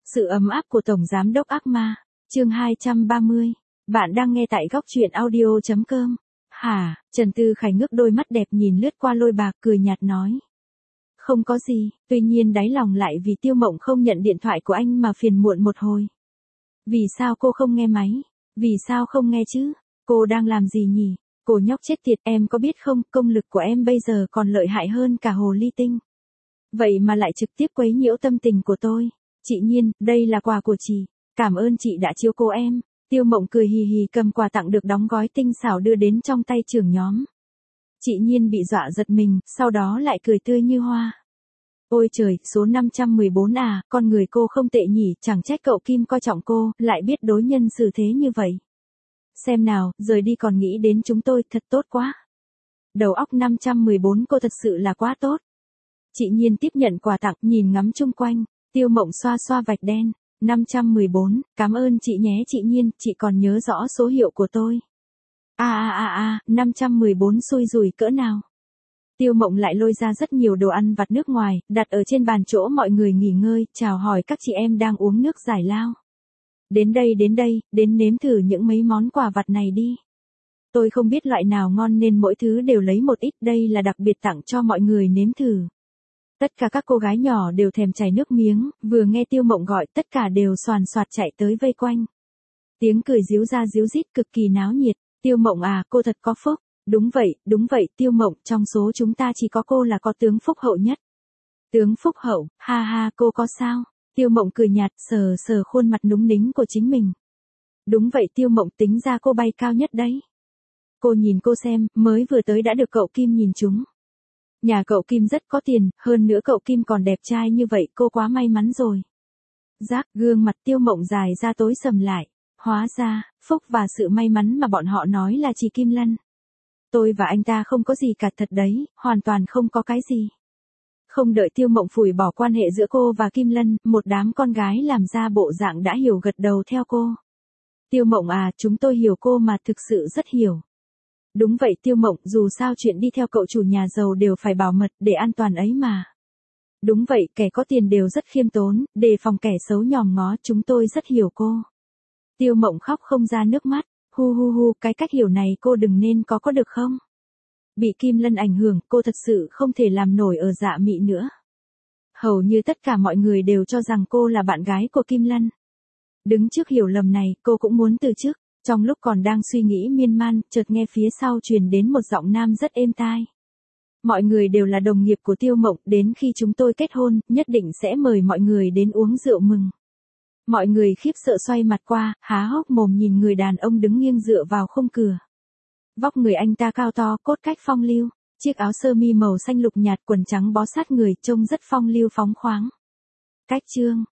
Sự ấm áp của Tổng Giám đốc ác ma, chương 230. Bạn đang nghe tại góc truyện audio.com. Hả, Trần Tư Khải ngước đôi mắt đẹp nhìn lướt qua Lôi Bạc cười nhạt nói. Không có gì, tuy nhiên đáy lòng lại vì Tiêu Mộng không nhận điện thoại của anh mà phiền muộn một hồi. Vì sao cô không nghe máy? Vì sao không nghe chứ? Cô đang làm gì nhỉ? Cô nhóc chết tiệt, em có biết không, công lực của em bây giờ còn lợi hại hơn cả hồ ly tinh. Vậy mà lại trực tiếp quấy nhiễu tâm tình của tôi. Chị Nhiên, đây là quà của chị. Cảm ơn chị đã chiếu cố em. Tiêu Mộng cười hì hì cầm quà tặng được đóng gói tinh xảo đưa đến trong tay trưởng nhóm. Chị Nhiên bị dọa giật mình, sau đó lại cười tươi như hoa. Ôi trời, số 514 à, con người cô không tệ nhỉ, chẳng trách cậu Kim coi trọng cô, lại biết đối nhân xử thế như vậy. Xem nào, rời đi còn nghĩ đến chúng tôi, thật tốt quá. Đầu óc 514 cô thật sự là quá tốt. Chị Nhiên tiếp nhận quà tặng, nhìn ngắm chung quanh, Tiêu Mộng xoa xoa vạch đen. 514, cảm ơn chị nhé chị Nhiên, chị còn nhớ rõ số hiệu của tôi. 514 xui rủi cỡ nào. Tiêu Mộng lại lôi ra rất nhiều đồ ăn vặt nước ngoài, đặt ở trên bàn chỗ mọi người nghỉ ngơi, chào hỏi các chị em đang uống nước giải lao. Đến đây, đến nếm thử những mấy món quà vặt này đi. Tôi không biết loại nào ngon nên mỗi thứ đều lấy một ít, đây là đặc biệt tặng cho mọi người nếm thử. Tất cả các cô gái nhỏ đều thèm chảy nước miếng, vừa nghe Tiêu Mộng gọi tất cả đều xoàn xoạt chạy tới vây quanh. Tiếng cười ríu ra ríu rít cực kỳ náo nhiệt. Tiêu Mộng à, cô thật có phúc. Đúng vậy, Tiêu Mộng, trong số chúng ta chỉ có cô là có tướng phúc hậu nhất. Tướng phúc hậu, ha ha, cô có sao? Tiêu Mộng cười nhạt, sờ sờ khuôn mặt núng nính của chính mình. Đúng vậy Tiêu Mộng, tính ra cô bay cao nhất đấy. Cô nhìn cô xem, mới vừa tới đã được cậu Kim nhìn trúng. Nhà cậu Kim rất có tiền, hơn nữa cậu Kim còn đẹp trai như vậy, cô quá may mắn rồi. Giác, gương mặt Tiêu Mộng dài ra tối sầm lại. Hóa ra, phúc và sự may mắn mà bọn họ nói là chỉ Kim Lân. Tôi và anh ta không có gì cả thật đấy, hoàn toàn không có cái gì. Không đợi Tiêu Mộng phủi bỏ quan hệ giữa cô và Kim Lân, một đám con gái làm ra bộ dạng đã hiểu gật đầu theo cô. Tiêu Mộng à, chúng tôi hiểu cô mà, thực sự rất hiểu. Đúng vậy Tiêu Mộng, dù sao chuyện đi theo cậu chủ nhà giàu đều phải bảo mật, để an toàn ấy mà. Đúng vậy, kẻ có tiền đều rất khiêm tốn, đề phòng kẻ xấu nhòm ngó, chúng tôi rất hiểu cô. Tiêu Mộng khóc không ra nước mắt, hu, cái cách hiểu này cô đừng nên có được không? Bị Kim Lân ảnh hưởng, cô thật sự không thể làm nổi ở Dạ Mị nữa. Hầu như tất cả mọi người đều cho rằng cô là bạn gái của Kim Lân. Đứng trước hiểu lầm này, cô cũng muốn từ chức. Trong lúc còn đang suy nghĩ miên man, chợt nghe phía sau truyền đến một giọng nam rất êm tai. Mọi người đều là đồng nghiệp của Tiêu Mộng, đến khi chúng tôi kết hôn, nhất định sẽ mời mọi người đến uống rượu mừng. Mọi người khiếp sợ xoay mặt qua, há hốc mồm nhìn người đàn ông đứng nghiêng dựa vào khung cửa. Vóc người anh ta cao to, cốt cách phong lưu, chiếc áo sơ mi màu xanh lục nhạt, quần trắng bó sát người, trông rất phong lưu phóng khoáng. Cách chương,